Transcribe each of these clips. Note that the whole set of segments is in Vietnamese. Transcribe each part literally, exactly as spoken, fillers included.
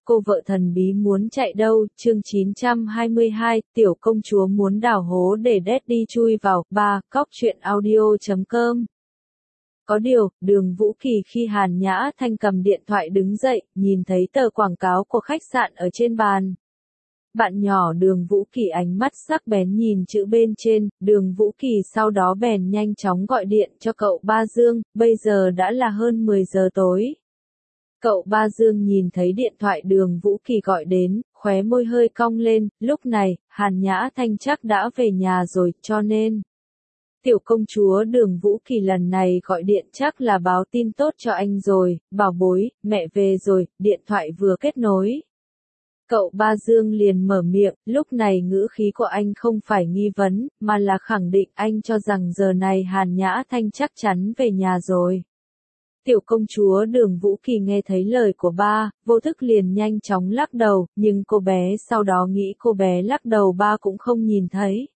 cô vợ thần bí muốn chạy đâu, chương chín trăm hai mươi hai, tiểu công chúa muốn đào hố để Daddy chui vào, ba, cóc truyện audio chấm com. Có điều, Đường Vũ Kỳ khi Hàn Nhã Thanh cầm điện thoại đứng dậy, nhìn thấy tờ quảng cáo của khách sạn ở trên bàn. Bạn nhỏ Đường Vũ Kỳ ánh mắt sắc bén nhìn chữ bên trên, Đường Vũ Kỳ sau đó bèn nhanh chóng gọi điện cho cậu Ba Dương, bây giờ đã là hơn mười giờ tối. Cậu Ba Dương nhìn thấy điện thoại Đường Vũ Kỳ gọi đến, khóe môi hơi cong lên, lúc này, Hàn Nhã Thanh chắc đã về nhà rồi, cho nên tiểu công chúa Đường Vũ Kỳ lần này gọi điện chắc là báo tin tốt cho anh rồi, bảo bối, mẹ về rồi, điện thoại vừa kết nối. Cậu Ba Dương liền mở miệng, lúc này ngữ khí của anh không phải nghi vấn, mà là khẳng định anh cho rằng giờ này Hàn Nhã Thanh chắc chắn về nhà rồi. Tiểu công chúa Đường Vũ Kỳ nghe thấy lời của ba, vô thức liền nhanh chóng lắc đầu, nhưng cô bé sau đó nghĩ cô bé lắc đầu ba cũng không nhìn thấy.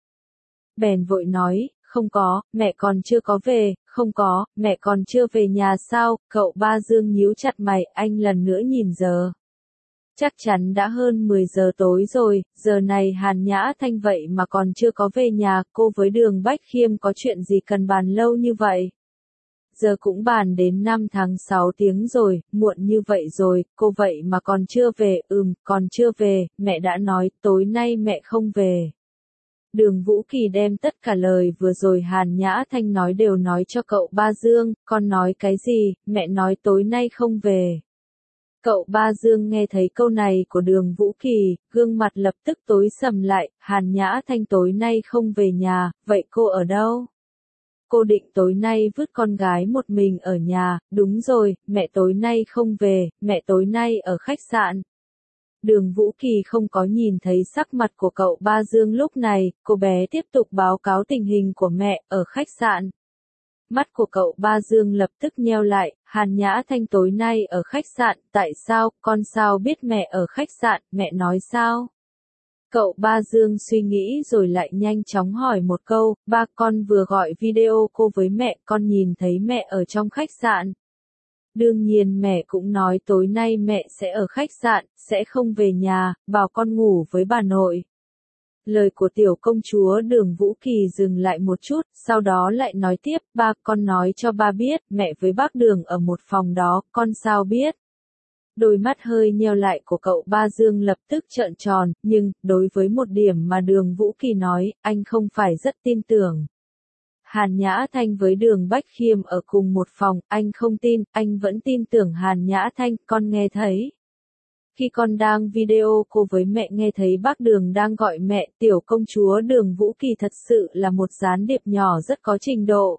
Bèn vội nói, không có, mẹ còn chưa có về, không có, mẹ còn chưa về nhà sao, cậu Ba Dương nhíu chặt mày, anh lần nữa nhìn giờ. Chắc chắn đã hơn mười giờ tối rồi, giờ này Hàn Nhã Thanh vậy mà còn chưa có về nhà, cô với Đường Bách Khiêm có chuyện gì cần bàn lâu như vậy? Giờ cũng bàn đến năm tháng sáu tiếng rồi, muộn như vậy rồi, cô vậy mà còn chưa về, ừm, còn chưa về, mẹ đã nói, tối nay mẹ không về. Đường Vũ Kỳ đem tất cả lời vừa rồi Hàn Nhã Thanh nói đều nói cho cậu Ba Dương, con nói cái gì, mẹ nói tối nay không về. Cậu Ba Dương nghe thấy câu này của Đường Vũ Kỳ, gương mặt lập tức tối sầm lại, Hàn Nhã Thanh tối nay không về nhà, vậy cô ở đâu? Cô định tối nay vứt con gái một mình ở nhà, đúng rồi, mẹ tối nay không về, mẹ tối nay ở khách sạn. Đường Vũ Kỳ không có nhìn thấy sắc mặt của cậu Ba Dương lúc này, cô bé tiếp tục báo cáo tình hình của mẹ ở khách sạn. Mắt của cậu Ba Dương lập tức nheo lại, Hàn Nhã Thanh tối nay ở khách sạn, tại sao, con sao biết mẹ ở khách sạn, mẹ nói sao? Cậu Ba Dương suy nghĩ rồi lại nhanh chóng hỏi một câu, ba con vừa gọi video cô với mẹ, con nhìn thấy mẹ ở trong khách sạn. Đương nhiên mẹ cũng nói tối nay mẹ sẽ ở khách sạn, sẽ không về nhà, bảo con ngủ với bà nội. Lời của tiểu công chúa Đường Vũ Kỳ dừng lại một chút, sau đó lại nói tiếp, ba con nói cho ba biết, mẹ với bác Đường ở một phòng đó, con sao biết? Đôi mắt hơi nheo lại của cậu Ba Dương lập tức trợn tròn, nhưng, đối với một điểm mà Đường Vũ Kỳ nói, anh không phải rất tin tưởng. Hàn Nhã Thanh với Đường Bách Khiêm ở cùng một phòng, anh không tin, anh vẫn tin tưởng Hàn Nhã Thanh, con nghe thấy. Khi con đang video cô với mẹ nghe thấy bác Đường đang gọi mẹ, tiểu công chúa Đường Vũ Kỳ thật sự là một gián điệp nhỏ rất có trình độ.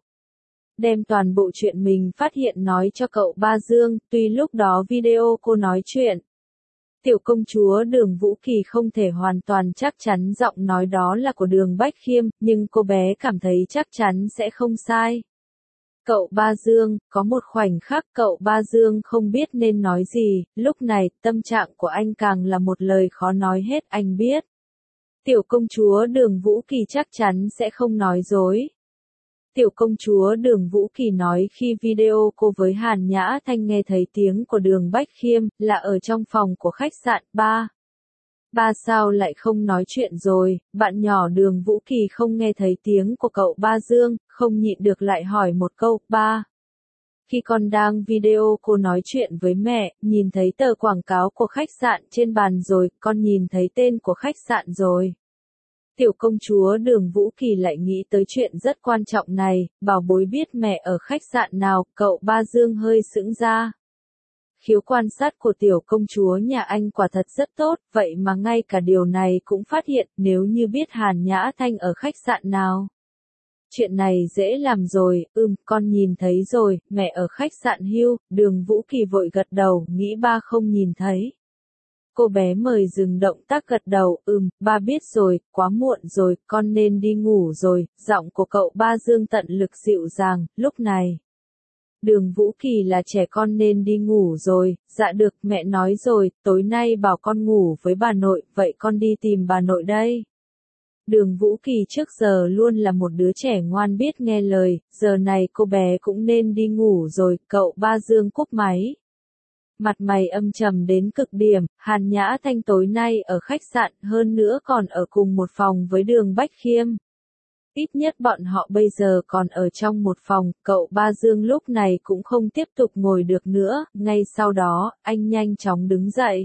Đem toàn bộ chuyện mình phát hiện nói cho cậu Ba Dương, tuy lúc đó video cô nói chuyện. Tiểu công chúa Đường Vũ Kỳ không thể hoàn toàn chắc chắn giọng nói đó là của Đường Bách Khiêm, nhưng cô bé cảm thấy chắc chắn sẽ không sai. Cậu Ba Dương, có một khoảnh khắc cậu Ba Dương không biết nên nói gì, lúc này, tâm trạng của anh càng là một lời khó nói hết, anh biết. Tiểu công chúa Đường Vũ Kỳ chắc chắn sẽ không nói dối. Tiểu công chúa Đường Vũ Kỳ nói khi video cô với Hàn Nhã Thanh nghe thấy tiếng của Đường Bách Khiêm, là ở trong phòng của khách sạn, ba. Ba sao lại không nói chuyện rồi, bạn nhỏ Đường Vũ Kỳ không nghe thấy tiếng của cậu Ba Dương, không nhịn được lại hỏi một câu, ba. Khi con đang video cô nói chuyện với mẹ, nhìn thấy tờ quảng cáo của khách sạn trên bàn rồi, con nhìn thấy tên của khách sạn rồi. Tiểu công chúa Đường Vũ Kỳ lại nghĩ tới chuyện rất quan trọng này, bảo bối biết mẹ ở khách sạn nào, cậu Ba Dương hơi sững ra. Khiếu quan sát của tiểu công chúa nhà anh quả thật rất tốt, vậy mà ngay cả điều này cũng phát hiện, nếu như biết Hàn Nhã Thanh ở khách sạn nào. Chuyện này dễ làm rồi, ừm, con nhìn thấy rồi, mẹ ở khách sạn Hill, Đường Vũ Kỳ vội gật đầu, nghĩ ba không nhìn thấy. Cô bé mời dừng động tác gật đầu, ừm, ba biết rồi, quá muộn rồi, con nên đi ngủ rồi, giọng của cậu Ba Dương tận lực dịu dàng, lúc này. Đường Vũ Kỳ là trẻ con nên đi ngủ rồi, dạ được, mẹ nói rồi, tối nay bảo con ngủ với bà nội, vậy con đi tìm bà nội đây. Đường Vũ Kỳ trước giờ luôn là một đứa trẻ ngoan biết nghe lời, giờ này cô bé cũng nên đi ngủ rồi, cậu Ba Dương cúp máy. mặt mày âm trầm đến cực điểm, Hàn Nhã Thanh tối nay ở khách sạn, hơn nữa còn ở cùng một phòng với Đường Bách Khiêm. Ít nhất bọn họ bây giờ còn ở trong một phòng, cậu Ba Dương lúc này cũng không tiếp tục ngồi được nữa, ngay sau đó, anh nhanh chóng đứng dậy.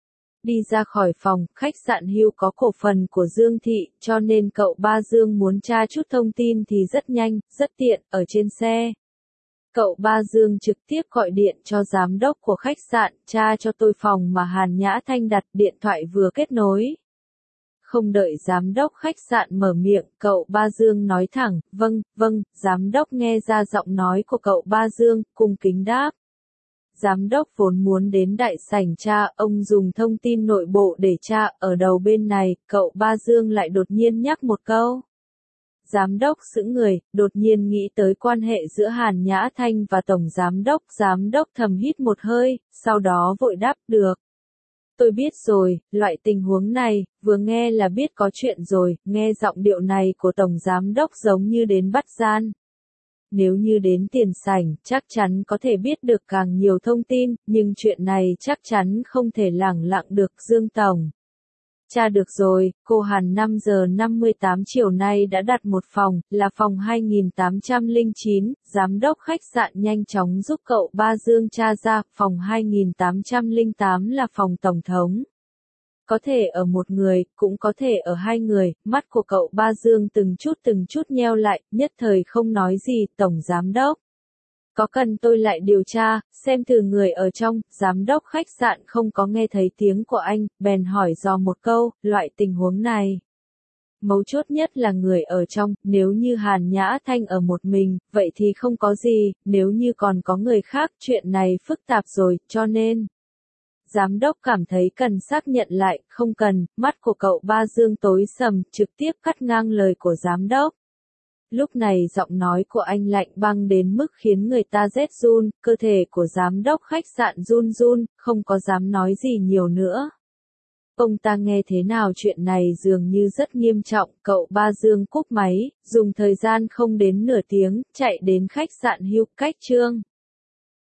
Đi ra khỏi phòng, khách sạn Hưu có cổ phần của Dương Thị, cho nên cậu Ba Dương muốn tra chút thông tin thì rất nhanh, rất tiện, ở trên xe. Cậu Ba Dương trực tiếp gọi điện cho giám đốc của khách sạn, tra cho tôi phòng mà Hàn Nhã Thanh đặt, điện thoại vừa kết nối. Không đợi giám đốc khách sạn mở miệng, cậu Ba Dương nói thẳng, vâng, vâng, giám đốc nghe ra giọng nói của cậu Ba Dương, cung kính đáp. Giám đốc vốn muốn đến đại sảnh tra, ông dùng thông tin nội bộ để tra, ở đầu bên này, cậu Ba Dương lại đột nhiên nhắc một câu. Giám đốc sững người, đột nhiên nghĩ tới quan hệ giữa Hàn Nhã Thanh và Tổng Giám đốc, Giám đốc thầm hít một hơi, sau đó vội đáp được. Tôi biết rồi, loại tình huống này, vừa nghe là biết có chuyện rồi, nghe giọng điệu này của Tổng Giám đốc giống như đến bắt gian. Nếu như đến tiền sảnh, chắc chắn có thể biết được càng nhiều thông tin, nhưng chuyện này chắc chắn không thể lẳng lặng được Dương Tổng. Tra được rồi, cô Hàn năm giờ năm mươi tám chiều nay đã đặt một phòng, là phòng hai nghìn tám trăm lẻ chín, giám đốc khách sạn nhanh chóng giúp cậu Ba Dương tra ra, phòng hai nghìn tám trăm lẻ tám là phòng tổng thống. Có thể ở một người, cũng có thể ở hai người, mắt của cậu Ba Dương từng chút từng chút nheo lại, nhất thời không nói gì, Tổng Giám đốc. Có cần tôi lại điều tra, xem thử người ở trong, giám đốc khách sạn không có nghe thấy tiếng của anh, bèn hỏi dò một câu, loại tình huống này. Mấu chốt nhất là người ở trong, nếu như Hàn Nhã Thanh ở một mình, vậy thì không có gì, nếu như còn có người khác, chuyện này phức tạp rồi, cho nên. Giám đốc cảm thấy cần xác nhận lại, không cần, mắt của cậu Ba Dương tối sầm, trực tiếp cắt ngang lời của giám đốc. Lúc này giọng nói của anh lạnh băng đến mức khiến người ta rét run, cơ thể của giám đốc khách sạn run run, không có dám nói gì nhiều nữa. Ông ta nghe thế nào chuyện này dường như rất nghiêm trọng, cậu Ba Dương cúp máy, dùng thời gian không đến nửa tiếng, chạy đến khách sạn Hưu cách Trương.